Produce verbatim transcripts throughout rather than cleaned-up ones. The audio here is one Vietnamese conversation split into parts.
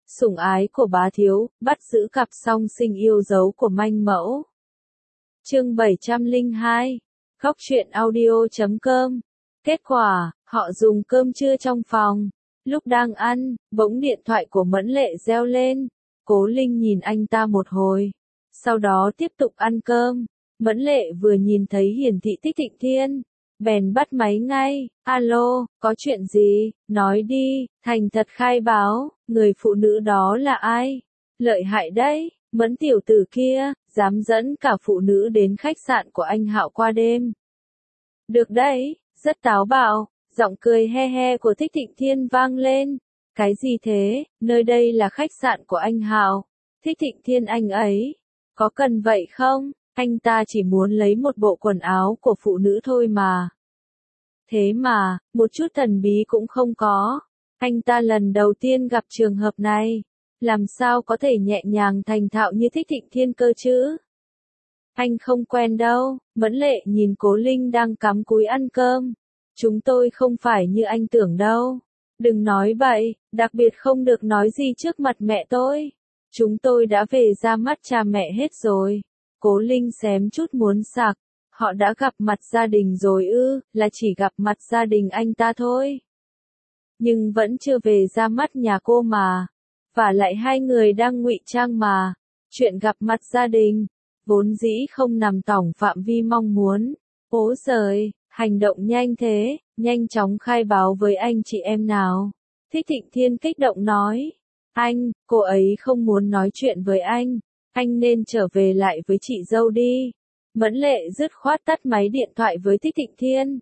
Sủng ái của bá thiếu, bắt giữ cặp song sinh yêu dấu của manh mẫu. Chương bảy trăm lẻ hai, Góc truyện audio chấm com. Kết quả, họ dùng cơm trưa trong phòng. Lúc đang ăn, bỗng điện thoại của Mẫn Lệ reo lên. Cố Linh nhìn anh ta một hồi. Sau đó tiếp tục ăn cơm. Mẫn Lệ vừa nhìn thấy hiển thị Thích Thịnh Thiên, bèn bắt máy ngay. Alo, có chuyện gì? Nói đi, thành thật khai báo, người phụ nữ đó là ai? Lợi hại đấy, Mẫn tiểu tử kia, dám dẫn cả phụ nữ đến khách sạn của anh Hạo qua đêm. Được đấy, rất táo bạo, giọng cười he he của Thích Thịnh Thiên vang lên. Cái gì thế, nơi đây là khách sạn của anh Hạo. Thích Thịnh Thiên anh ấy, có cần vậy không? Anh ta chỉ muốn lấy một bộ quần áo của phụ nữ thôi mà. Thế mà, một chút thần bí cũng không có. Anh ta lần đầu tiên gặp trường hợp này. Làm sao có thể nhẹ nhàng thành thạo như Thích Thịnh Thiên cơ chứ? Anh không quen đâu. Mẫn Lệ nhìn Cố Linh đang cắm cúi ăn cơm. Chúng tôi không phải như anh tưởng đâu. Đừng nói bậy, đặc biệt không được nói gì trước mặt mẹ tôi. Chúng tôi đã về ra mắt cha mẹ hết rồi. Cố Linh xém chút muốn sặc. Họ đã gặp mặt gia đình rồi ư, là chỉ gặp mặt gia đình anh ta thôi. Nhưng vẫn chưa về ra mắt nhà cô mà. Và lại hai người đang ngụy trang mà. Chuyện gặp mặt gia đình, vốn dĩ không nằm tổng phạm vi mong muốn. Ố giời, hành động nhanh thế, nhanh chóng khai báo với anh chị em nào. Thích Thịnh Thiên kích động nói. Anh, cô ấy không muốn nói chuyện với anh. Anh nên trở về lại với chị dâu đi. Mẫn Lệ dứt khoát tắt máy điện thoại với Thích Thịnh Thiên.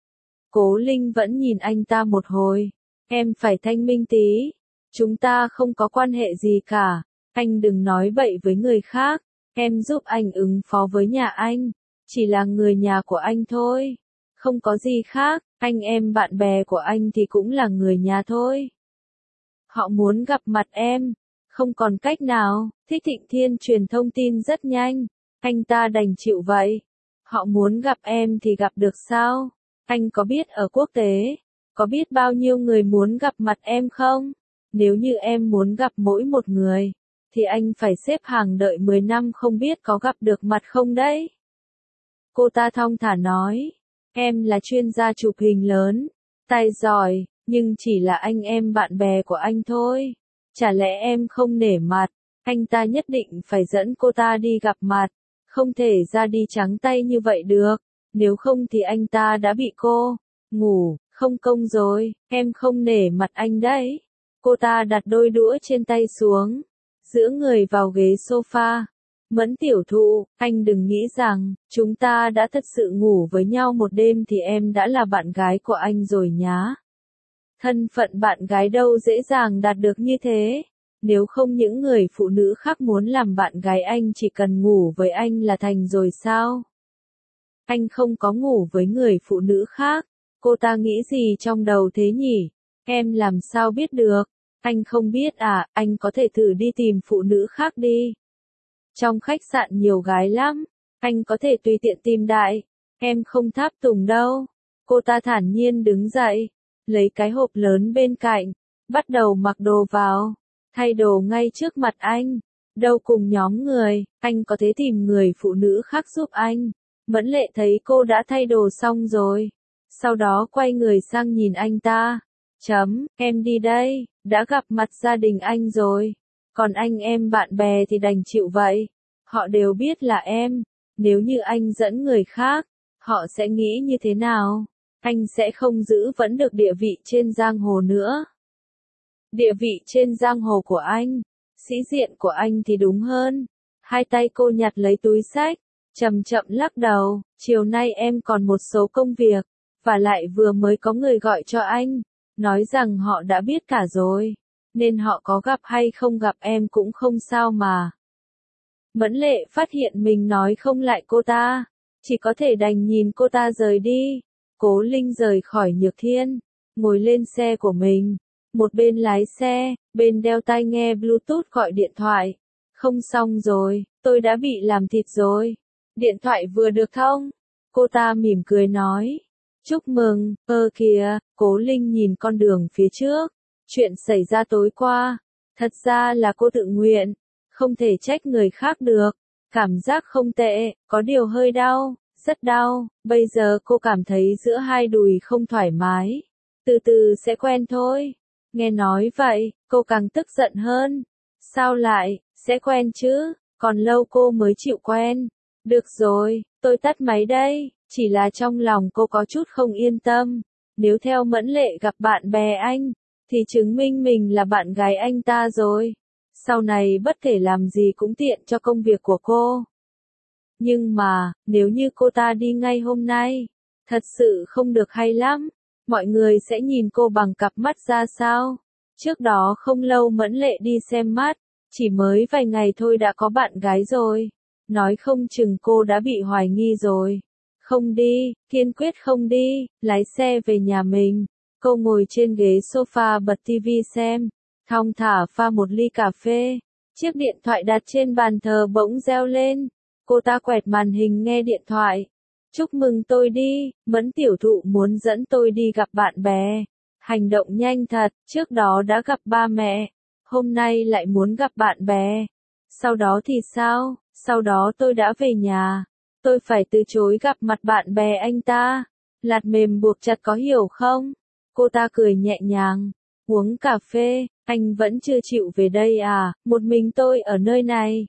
Cố Linh vẫn nhìn anh ta một hồi. Em phải thanh minh tí. Chúng ta không có quan hệ gì cả. Anh đừng nói bậy với người khác. Em giúp anh ứng phó với nhà anh. Chỉ là người nhà của anh thôi. Không có gì khác. Anh em bạn bè của anh thì cũng là người nhà thôi. Họ muốn gặp mặt em. Không còn cách nào. Thích Thịnh Thiên truyền thông tin rất nhanh. Anh ta đành chịu vậy. Họ muốn gặp em thì gặp được sao? Anh có biết ở quốc tế, có biết bao nhiêu người muốn gặp mặt em không? Nếu như em muốn gặp mỗi một người, thì anh phải xếp hàng đợi mười năm không biết có gặp được mặt không đấy. Cô ta thong thả nói, em là chuyên gia chụp hình lớn, tài giỏi, nhưng chỉ là anh em bạn bè của anh thôi. Chả lẽ em không nể mặt? Anh ta nhất định phải dẫn cô ta đi gặp mặt. Không thể ra đi trắng tay như vậy được, nếu không thì anh ta đã bị cô ngủ, không công rồi, em không nể mặt anh đấy. Cô ta đặt đôi đũa trên tay xuống, giữ người vào ghế sofa. Mẫn tiểu thụ, anh đừng nghĩ rằng, chúng ta đã thật sự ngủ với nhau một đêm thì em đã là bạn gái của anh rồi nhá. Thân phận bạn gái đâu dễ dàng đạt được như thế. Nếu không những người phụ nữ khác muốn làm bạn gái anh chỉ cần ngủ với anh là thành rồi sao? Anh không có ngủ với người phụ nữ khác. Cô ta nghĩ gì trong đầu thế nhỉ? Em làm sao biết được? Anh không biết à, anh có thể thử đi tìm phụ nữ khác đi. Trong khách sạn nhiều gái lắm. Anh có thể tùy tiện tìm đại. Em không tháp tùng đâu. Cô ta thản nhiên đứng dậy. Lấy cái hộp lớn bên cạnh. Bắt đầu mặc đồ vào. Thay đồ ngay trước mặt anh. Đâu cùng nhóm người, anh có thể tìm người phụ nữ khác giúp anh. Mẫn Lệ thấy cô đã thay đồ xong rồi. Sau đó quay người sang nhìn anh ta. Chấm, em đi đây, đã gặp mặt gia đình anh rồi. Còn anh em bạn bè thì đành chịu vậy. Họ đều biết là em. Nếu như anh dẫn người khác, họ sẽ nghĩ như thế nào? Anh sẽ không giữ vẫn được địa vị trên giang hồ nữa. Địa vị trên giang hồ của anh, sĩ diện của anh thì đúng hơn. Hai tay cô nhặt lấy túi xách, chậm chậm lắc đầu, chiều nay em còn một số công việc, và lại vừa mới có người gọi cho anh, nói rằng họ đã biết cả rồi, nên họ có gặp hay không gặp em cũng không sao mà. Mẫn Lệ phát hiện mình nói không lại cô ta, chỉ có thể đành nhìn cô ta rời đi. Cố Linh rời khỏi Nhược Thiên, ngồi lên xe của mình. Một bên lái xe, bên đeo tai nghe Bluetooth gọi điện thoại. Không xong rồi, tôi đã bị làm thịt rồi. Điện thoại vừa được thông. Cô ta mỉm cười nói. Chúc mừng, ơ kìa, Cố Linh nhìn con đường phía trước. Chuyện xảy ra tối qua. Thật ra là cô tự nguyện, không thể trách người khác được. Cảm giác không tệ, có điều hơi đau, rất đau, bây giờ cô cảm thấy giữa hai đùi không thoải mái. Từ từ sẽ quen thôi. Nghe nói vậy, cô càng tức giận hơn. Sao lại, sẽ quen chứ, còn lâu cô mới chịu quen. Được rồi, tôi tắt máy đây, chỉ là trong lòng cô có chút không yên tâm. Nếu theo Mẫn Lệ gặp bạn bè anh, thì chứng minh mình là bạn gái anh ta rồi. Sau này bất kể làm gì cũng tiện cho công việc của cô. Nhưng mà, nếu như cô ta đi ngay hôm nay, thật sự không được hay lắm. Mọi người sẽ nhìn cô bằng cặp mắt ra sao? Trước đó không lâu Mẫn Lệ đi xem mắt, chỉ mới vài ngày thôi đã có bạn gái rồi. Nói không chừng cô đã bị hoài nghi rồi. Không đi, kiên quyết không đi, lái xe về nhà mình. Cô ngồi trên ghế sofa bật tivi xem, thong thả pha một ly cà phê. Chiếc điện thoại đặt trên bàn thờ bỗng reo lên. Cô ta quẹt màn hình nghe điện thoại. Chúc mừng tôi đi, Mẫn tiểu thụ muốn dẫn tôi đi gặp bạn bè. Hành động nhanh thật, trước đó đã gặp ba mẹ, hôm nay lại muốn gặp bạn bè. Sau đó thì sao? Sau đó tôi đã về nhà. Tôi phải từ chối gặp mặt bạn bè anh ta. Lạt mềm buộc chặt có hiểu không? Cô ta cười nhẹ nhàng. Uống cà phê, anh vẫn chưa chịu về đây à, một mình tôi ở nơi này.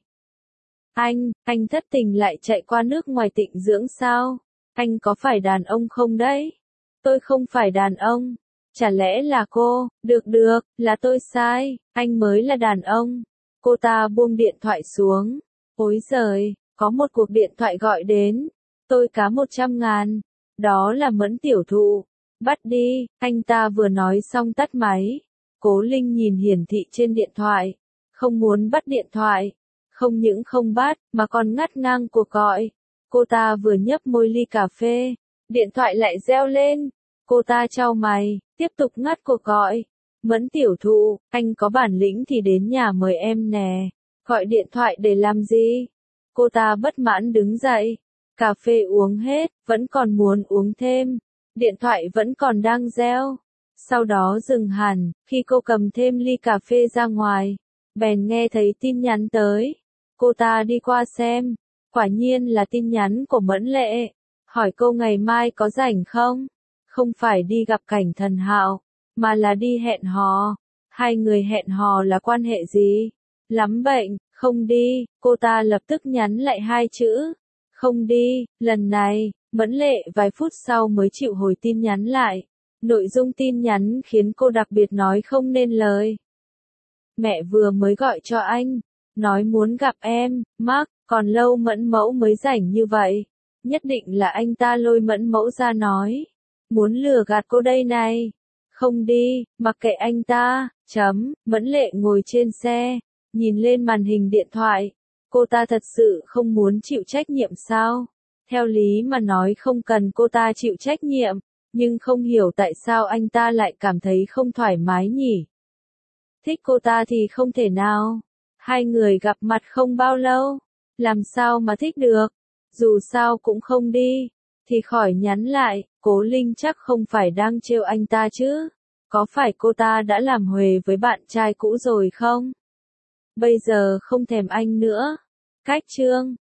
Anh, anh thất tình lại chạy qua nước ngoài tịnh dưỡng sao? Anh có phải đàn ông không đấy? Tôi không phải đàn ông. Chả lẽ là cô? Được được, là tôi sai, anh mới là đàn ông. Cô ta buông điện thoại xuống. Ôi giời, có một cuộc điện thoại gọi đến. Tôi cá một trăm ngàn. Đó là Mẫn tiểu thụ. Bắt đi, anh ta vừa nói xong tắt máy. Cố Linh nhìn hiển thị trên điện thoại. Không muốn bắt điện thoại. Không những không bắt, mà còn ngắt ngang cuộc gọi. Cô ta vừa nhấp môi ly cà phê. Điện thoại lại reo lên. Cô ta chau mày, tiếp tục ngắt cuộc gọi. Mẫn tiểu thụ, anh có bản lĩnh thì đến nhà mời em nè. Gọi điện thoại để làm gì? Cô ta bất mãn đứng dậy. Cà phê uống hết, vẫn còn muốn uống thêm. Điện thoại vẫn còn đang reo. Sau đó dừng hẳn, khi cô cầm thêm ly cà phê ra ngoài. Bèn nghe thấy tin nhắn tới. Cô ta đi qua xem. Quả nhiên là tin nhắn của Mẫn Lệ. Hỏi cô ngày mai có rảnh không? Không phải đi gặp Cảnh Thần Hạo, mà là đi hẹn hò. Hai người hẹn hò là quan hệ gì? Lắm bệnh, không đi, cô ta lập tức nhắn lại hai chữ. Không đi, lần này, Mẫn Lệ vài phút sau mới chịu hồi tin nhắn lại. Nội dung tin nhắn khiến cô đặc biệt nói không nên lời. Mẹ vừa mới gọi cho anh, nói muốn gặp em, Mark, còn lâu Mẫn mẫu mới rảnh như vậy. Nhất định là anh ta lôi Mẫn mẫu ra nói. Muốn lừa gạt cô đây này. Không đi, mặc kệ anh ta, chấm, Mẫn Lệ ngồi trên xe, nhìn lên màn hình điện thoại. Cô ta thật sự không muốn chịu trách nhiệm sao? Theo lý mà nói không cần cô ta chịu trách nhiệm, nhưng không hiểu tại sao anh ta lại cảm thấy không thoải mái nhỉ? Thích cô ta thì không thể nào. Hai người gặp mặt không bao lâu, làm sao mà thích được? Dù sao cũng không đi, thì khỏi nhắn lại. Cố Linh chắc không phải đang trêu anh ta chứ? Có phải cô ta đã làm huề với bạn trai cũ rồi không? Bây giờ không thèm anh nữa. Cách chương